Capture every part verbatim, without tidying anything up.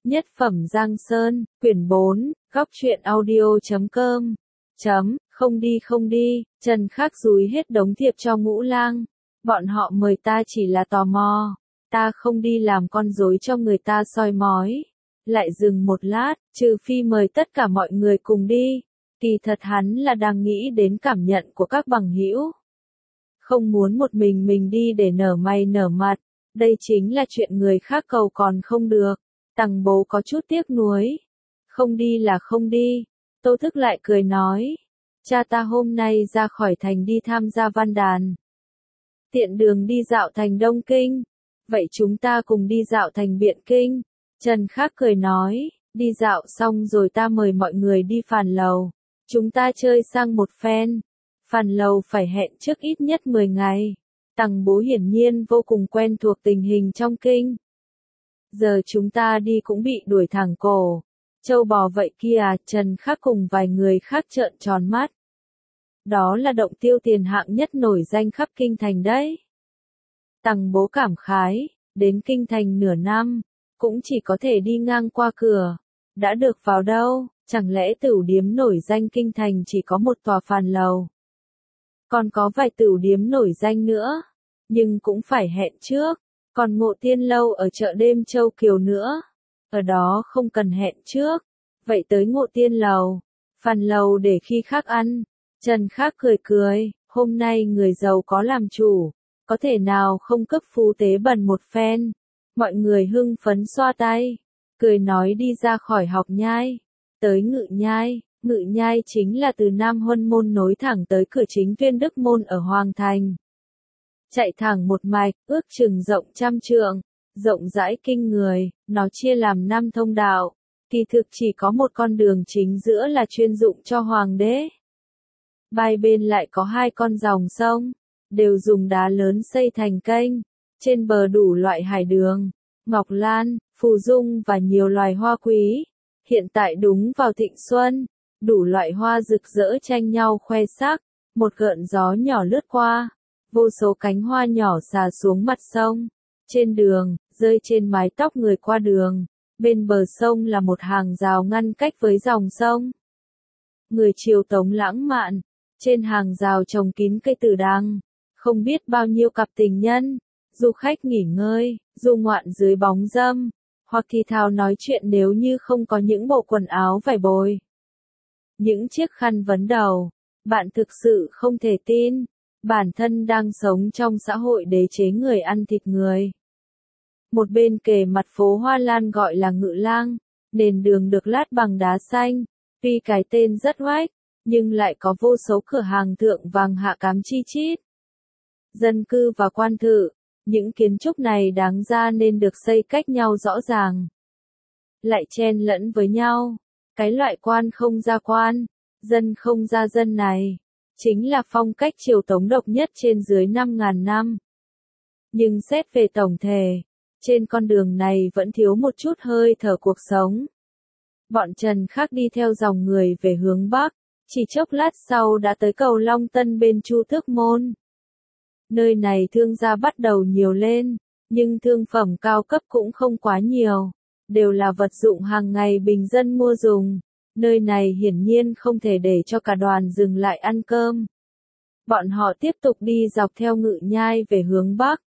Nhất phẩm Giang Sơn, quyển bốn, góc truyện audio chấm com. Chấm, không đi không đi, Trần Khắc dúi hết đống thiệp cho Ngũ Lang. Bọn họ mời ta chỉ là tò mò, ta không đi làm con rối cho người ta soi mói. Lại dừng một lát, trừ phi mời tất cả mọi người cùng đi. Kỳ thật hắn là đang nghĩ đến cảm nhận của các bằng hữu. Không muốn một mình mình đi để nở mày nở mặt, đây chính là chuyện người khác cầu còn không được. Tằng Bố có chút tiếc nuối. Không đi là không đi. Tô Thức lại cười nói. Cha ta hôm nay ra khỏi thành đi tham gia văn đàn. Tiện đường đi dạo thành Đông Kinh. Vậy chúng ta cùng đi dạo thành Biện Kinh. Trần Khắc cười nói. Đi dạo xong rồi ta mời mọi người đi Phàn Lầu. Chúng ta chơi sang một phen. Phàn Lầu phải hẹn trước ít nhất mười ngày. Tằng Bố hiển nhiên vô cùng quen thuộc tình hình trong kinh. Giờ chúng ta đi cũng bị đuổi thẳng cổ. Châu bò vậy kia, Trần Khắc cùng vài người khác trợn tròn mắt. Đó là động tiêu tiền hạng nhất nổi danh khắp kinh thành đấy. Tằng Bố cảm khái, đến kinh thành nửa năm, cũng chỉ có thể đi ngang qua cửa. Đã được vào đâu, chẳng lẽ tửu điếm nổi danh kinh thành chỉ có một tòa Phàn Lầu. Còn có vài tửu điếm nổi danh nữa, nhưng cũng phải hẹn trước. Còn Ngộ Tiên Lâu ở chợ đêm Châu Kiều nữa. Ở đó không cần hẹn trước. Vậy tới Ngộ Tiên Lầu, Phàn Lầu để khi khác ăn. Trần Khắc cười cười, hôm nay người giàu có làm chủ. Có thể nào không cấp phú tế bần một phen. Mọi người hưng phấn xoa tay. Cười nói đi ra khỏi Học Nhai. Tới Ngự Nhai. Ngự Nhai chính là từ Nam Huân Môn nối thẳng tới cửa chính Tuyên Đức Môn ở Hoàng Thành. Chạy thẳng một mạch, ước chừng rộng trăm trượng, rộng rãi kinh người, nó chia làm năm thông đạo. Kỳ thực chỉ có một con đường chính giữa là chuyên dụng cho hoàng đế. Hai bên lại có hai con dòng sông, đều dùng đá lớn xây thành kênh. Trên bờ đủ loại hải đường, ngọc lan, phù dung và nhiều loài hoa quý. Hiện tại đúng vào thịnh xuân, đủ loại hoa rực rỡ tranh nhau khoe sắc. Một gợn gió nhỏ lướt qua. Vô số cánh hoa nhỏ xà xuống mặt sông. Trên đường, rơi trên mái tóc người qua đường. Bên bờ sông là một hàng rào ngăn cách với dòng sông. Người triều Tống lãng mạn. Trên hàng rào trồng kín cây tử đằng. Không biết bao nhiêu cặp tình nhân. Du khách nghỉ ngơi, du ngoạn dưới bóng râm. Hoặc thì thào nói chuyện nếu như không có những bộ quần áo vải bồi. Những chiếc khăn vấn đầu. Bạn thực sự không thể tin. Bản thân đang sống trong xã hội đế chế người ăn thịt người. Một bên kề mặt phố Hoa Lan gọi là Ngự Lang, nền đường được lát bằng đá xanh, tuy cái tên rất oách, nhưng lại có vô số cửa hàng thượng vàng hạ cám chi chít. Dân cư và quan thự, những kiến trúc này đáng ra nên được xây cách nhau rõ ràng. Lại chen lẫn với nhau, cái loại quan không ra quan, dân không ra dân này. Chính là phong cách triều Tống độc nhất trên dưới năm ngàn năm. Nhưng xét về tổng thể, trên con đường này vẫn thiếu một chút hơi thở cuộc sống. Bọn Trần Khắc đi theo dòng người về hướng Bắc, chỉ chốc lát sau đã tới cầu Long Tân bên Chu Tước Môn. Nơi này thương gia bắt đầu nhiều lên, nhưng thương phẩm cao cấp cũng không quá nhiều, đều là vật dụng hàng ngày bình dân mua dùng. Nơi này hiển nhiên không thể để cho cả đoàn dừng lại ăn cơm. Bọn họ tiếp tục đi dọc theo Ngự Nhai về hướng Bắc.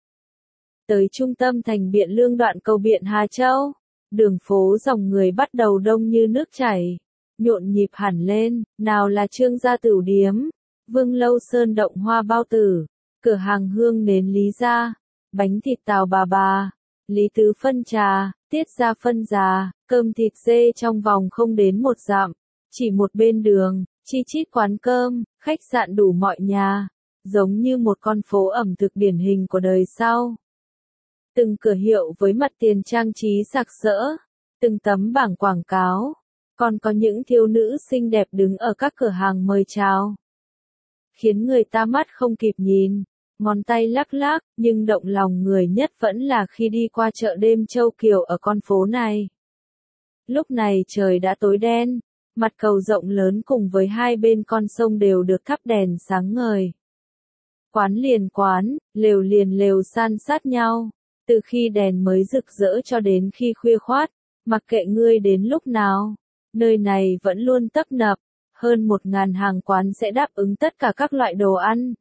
Tới trung tâm thành Biện Lương đoạn cầu Biện Hà Châu. Đường phố dòng người bắt đầu đông như nước chảy. Nhộn nhịp hẳn lên, nào là Trương gia tửu điếm, Vương Lâu Sơn Động Hoa Bao Tử, cửa hàng hương nến Lý Gia, bánh thịt Tào Bà Bà, Lý Tứ phân trà, Tiết Gia phân già, cơm thịt dê trong vòng không đến một dặm, chỉ một bên đường, chi chít quán cơm, khách sạn đủ mọi nhà, giống như một con phố ẩm thực điển hình của đời sau. Từng cửa hiệu với mặt tiền trang trí sặc sỡ, từng tấm bảng quảng cáo, còn có những thiếu nữ xinh đẹp đứng ở các cửa hàng mời chào. Khiến người ta mắt không kịp nhìn. Ngón tay lắc lắc, nhưng động lòng người nhất vẫn là khi đi qua chợ đêm Châu Kiều ở con phố này. Lúc này trời đã tối đen, mặt cầu rộng lớn cùng với hai bên con sông đều được thắp đèn sáng ngời. Quán liền quán, lều liền lều san sát nhau, từ khi đèn mới rực rỡ cho đến khi khuya khoát, Mặc kệ ngươi đến lúc nào, nơi này vẫn luôn tấp nập, hơn một ngàn hàng quán sẽ đáp ứng tất cả các loại đồ ăn.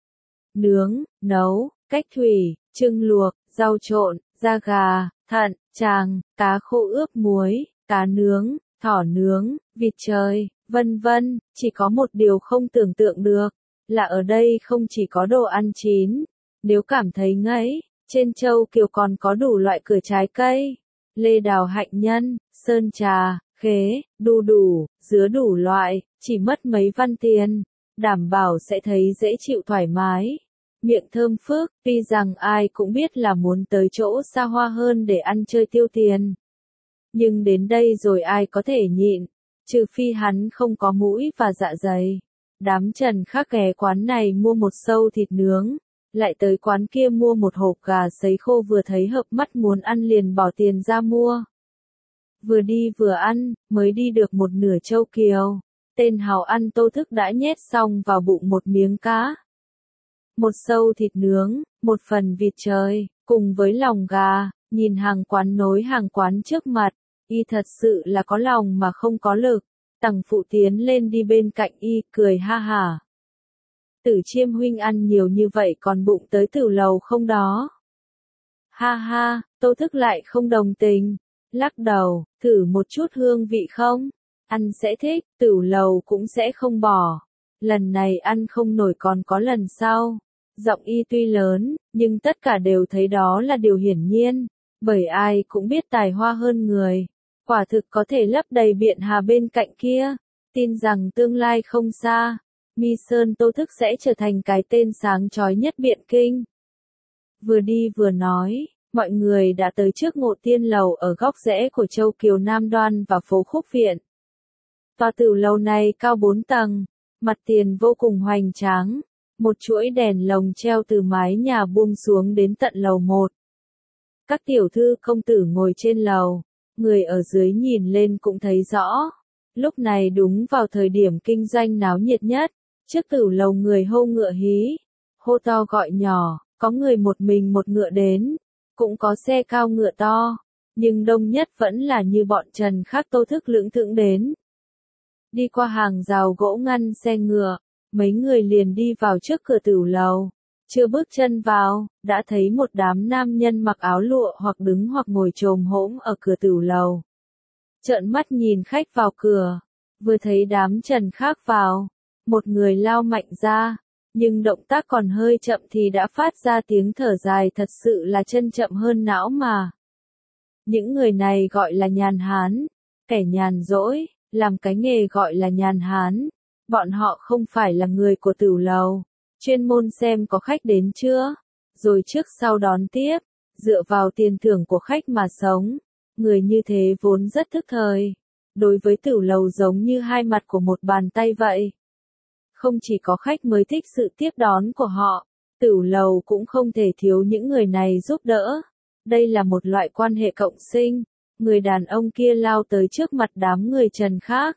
Nướng, nấu, cách thủy, trưng luộc, rau trộn, da gà, thận, tràng, cá khô ướp muối, cá nướng, thỏ nướng, vịt trời, vân vân, chỉ có một điều không tưởng tượng được, là ở đây không chỉ có đồ ăn chín, nếu cảm thấy ngấy, trên Châu Kiều còn có đủ loại cửa trái cây, lê đào hạnh nhân, sơn trà, khế, đu đủ, dứa đủ loại, chỉ mất mấy văn tiền, đảm bảo sẽ thấy dễ chịu thoải mái. Miệng thơm phức, tuy rằng ai cũng biết là muốn tới chỗ xa hoa hơn để ăn chơi tiêu tiền. Nhưng đến đây rồi ai có thể nhịn, trừ phi hắn không có mũi và dạ dày. Đám Trần Khắc ghé quán này mua một sâu thịt nướng, lại tới quán kia mua một hộp gà sấy khô vừa thấy hợp mắt muốn ăn liền bỏ tiền ra mua. Vừa đi vừa ăn, mới đi được một nửa Châu Kiều, tên hào ăn Tô Thức đã nhét xong vào bụng một miếng cá. Một sâu thịt nướng, một phần vịt trời, cùng với lòng gà, nhìn hàng quán nối hàng quán trước mặt, y thật sự là có lòng mà không có lực. Tằng Phụ tiến lên đi bên cạnh y, cười ha hả. Tử Chiêm huynh ăn nhiều như vậy còn bụng tới Tử Lầu không đó? Ha ha, Tô Thức lại không đồng tình, lắc đầu, thử một chút hương vị không? Ăn sẽ thích, Tử Lầu cũng sẽ không bỏ. Lần này ăn không nổi còn có lần sau. Giọng y tuy lớn, nhưng tất cả đều thấy đó là điều hiển nhiên, bởi ai cũng biết tài hoa hơn người. Quả thực có thể lấp đầy Biện Hà bên cạnh kia, tin rằng tương lai không xa, Mi Sơn Tô Thức sẽ trở thành cái tên sáng chói nhất Biện Kinh. Vừa đi vừa nói, mọi người đã tới trước Ngộ Tiên Lầu ở góc rẽ của Châu Kiều Nam Đoan và phố Khúc Viện. Tòa tử lầu này cao bốn tầng, mặt tiền vô cùng hoành tráng, một chuỗi đèn lồng treo từ mái nhà buông xuống đến tận lầu một. Các tiểu thư công tử ngồi trên lầu, người ở dưới nhìn lên cũng thấy rõ. Lúc này đúng vào thời điểm kinh doanh náo nhiệt nhất, trước tử lầu người hô ngựa hí, hô to gọi nhỏ, có người một mình một ngựa đến, cũng có xe cao ngựa to, nhưng đông nhất vẫn là như bọn Trần Khắc Tô Thức lững thững đến. Đi qua hàng rào gỗ ngăn xe ngựa, mấy người liền đi vào trước cửa tử lầu. Chưa bước chân vào, đã thấy một đám nam nhân mặc áo lụa hoặc đứng hoặc ngồi chồm hổm ở cửa tử lầu. Trợn mắt nhìn khách vào cửa, vừa thấy đám Trần Khắc vào, một người lao mạnh ra, nhưng động tác còn hơi chậm thì đã phát ra tiếng thở dài thật sự là chân chậm hơn não mà. Những người này gọi là nhàn hán, kẻ nhàn rỗi, làm cái nghề gọi là nhàn hán. Bọn họ không phải là người của tử lầu, chuyên môn xem có khách đến chưa, rồi trước sau đón tiếp, dựa vào tiền thưởng của khách mà sống. Người như thế vốn rất thức thời, đối với tử lầu giống như hai mặt của một bàn tay vậy. Không chỉ có khách mới thích sự tiếp đón của họ, tử lầu cũng không thể thiếu những người này giúp đỡ. Đây là một loại quan hệ cộng sinh. Người đàn ông kia lao tới trước mặt đám người Trần Khắc.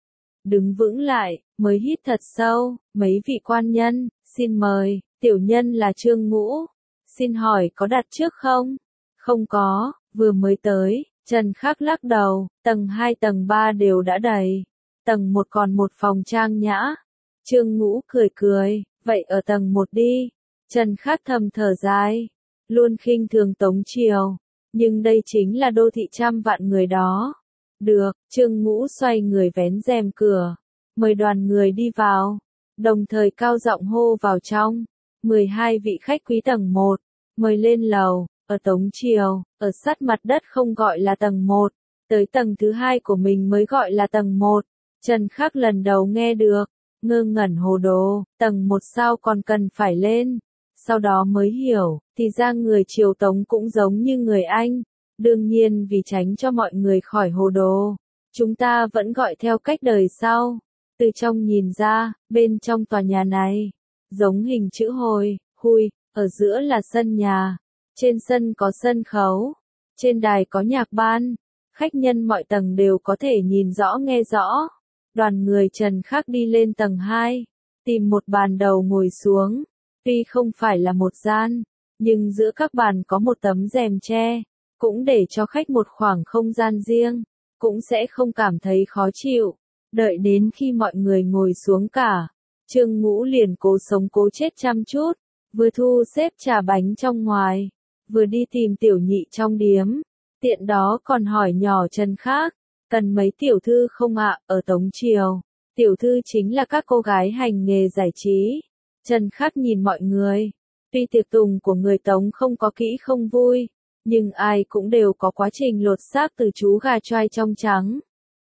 Đứng vững lại, mới hít thật sâu, mấy vị quan nhân, xin mời, tiểu nhân là Trương Ngũ. Xin hỏi có đặt trước không? Không có, vừa mới tới, Trần Khắc lắc đầu, tầng hai tầng ba đều đã đầy. Tầng một còn một phòng trang nhã. Trương Ngũ cười cười, vậy ở tầng một đi. Trần Khắc thầm thở dài, luôn khinh thường Tống Triều, nhưng đây chính là đô thị trăm vạn người đó. Được, Trương Ngũ xoay người vén rèm cửa, mời đoàn người đi vào, đồng thời cao giọng hô vào trong. mười hai vị khách quý tầng một, mời lên lầu, ở Tống Triều, ở sát mặt đất không gọi là tầng một, tới tầng thứ hai của mình mới gọi là tầng một. Trần Khắc lần đầu nghe được, ngơ ngẩn hồ đồ, tầng một sao còn cần phải lên, sau đó mới hiểu, thì ra người Triều Tống cũng giống như người Anh. Đương nhiên vì tránh cho mọi người khỏi hồ đồ, chúng ta vẫn gọi theo cách đời sau. Từ trong nhìn ra, bên trong tòa nhà này, giống hình chữ hồi, hui, ở giữa là sân nhà, trên sân có sân khấu, trên đài có nhạc ban, khách nhân mọi tầng đều có thể nhìn rõ nghe rõ. Đoàn người Trần Khắc đi lên tầng hai, tìm một bàn đầu ngồi xuống, tuy không phải là một gian, nhưng giữa các bàn có một tấm rèm tre. cũng để cho khách một khoảng không gian riêng, cũng sẽ không cảm thấy khó chịu. Đợi đến khi mọi người ngồi xuống cả, Trương Ngũ liền cố sống cố chết chăm chút, vừa thu xếp trà bánh trong ngoài, vừa đi tìm tiểu nhị trong điếm, tiện đó còn hỏi nhỏ Trần Khác, cần mấy tiểu thư không ạ? Ở Tống Triều, tiểu thư chính là các cô gái hành nghề giải trí. Trần Khác nhìn mọi người, tuy tiệc tùng của người Tống không có kỹ không vui, nhưng ai cũng đều có quá trình lột xác từ chú gà choai trong trắng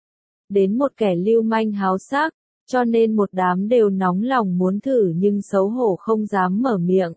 đến một kẻ lưu manh háo sắc, cho nên một đám đều nóng lòng muốn thử nhưng xấu hổ không dám mở miệng.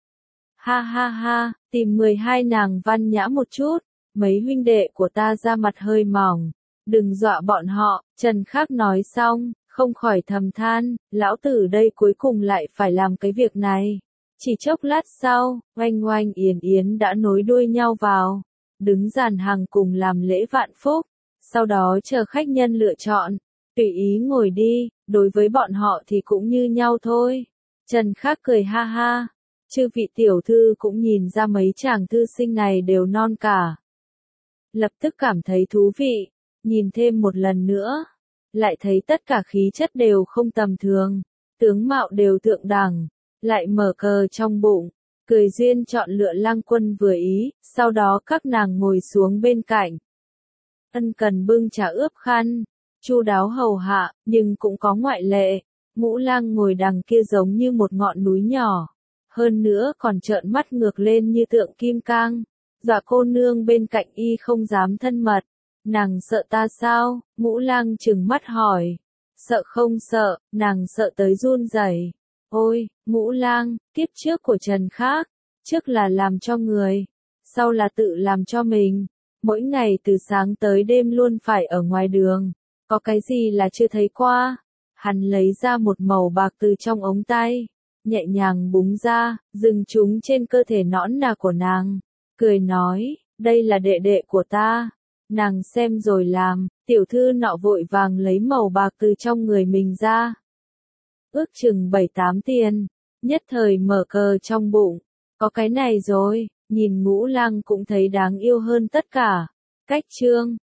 Ha ha ha, tìm mười hai nàng văn nhã một chút, mấy huynh đệ của ta ra mặt hơi mỏng, đừng dọa bọn họ. Trần Khác nói xong, không khỏi thầm than, lão tử đây cuối cùng lại phải làm cái việc này. Chỉ chốc lát sau, Oanh Oanh Yến Yến đã nối đuôi nhau vào, đứng dàn hàng cùng làm lễ vạn phúc, sau đó chờ khách nhân lựa chọn, tùy ý ngồi đi, đối với bọn họ thì cũng như nhau thôi. Trần Khác cười ha ha, chư vị tiểu thư cũng nhìn ra mấy chàng thư sinh này đều non cả. Lập tức cảm thấy thú vị, nhìn thêm một lần nữa, lại thấy tất cả khí chất đều không tầm thường, tướng mạo đều thượng đẳng, lại mở cờ trong bụng, cười duyên chọn lựa Lang Quân vừa ý, sau đó các nàng ngồi xuống bên cạnh. Ân cần bưng trà ướp khăn, chu đáo hầu hạ, nhưng cũng có ngoại lệ, Ngũ Lang ngồi đằng kia giống như một ngọn núi nhỏ, hơn nữa còn trợn mắt ngược lên như tượng kim cang, dọa cô nương bên cạnh y không dám thân mật. Nàng sợ ta sao? Ngũ Lang trừng mắt hỏi. Sợ không sợ, nàng sợ tới run rẩy. Ôi, Ngũ Lang, kiếp trước của Trần Khác, trước là làm cho người, sau là tự làm cho mình, mỗi ngày từ sáng tới đêm luôn phải ở ngoài đường, có cái gì là chưa thấy qua. Hắn lấy ra một mẩu bạc từ trong ống tay, nhẹ nhàng búng ra, dừng chúng trên cơ thể nõn nà của nàng, cười nói, đây là đệ đệ của ta. Nàng xem rồi làm, tiểu thư nọ vội vàng lấy mẩu bạc từ trong người mình ra. Ước chừng bảy tám tiền, nhất thời mở cờ trong bụng, có cái này rồi, nhìn Ngũ Lang cũng thấy đáng yêu hơn tất cả. Cách chương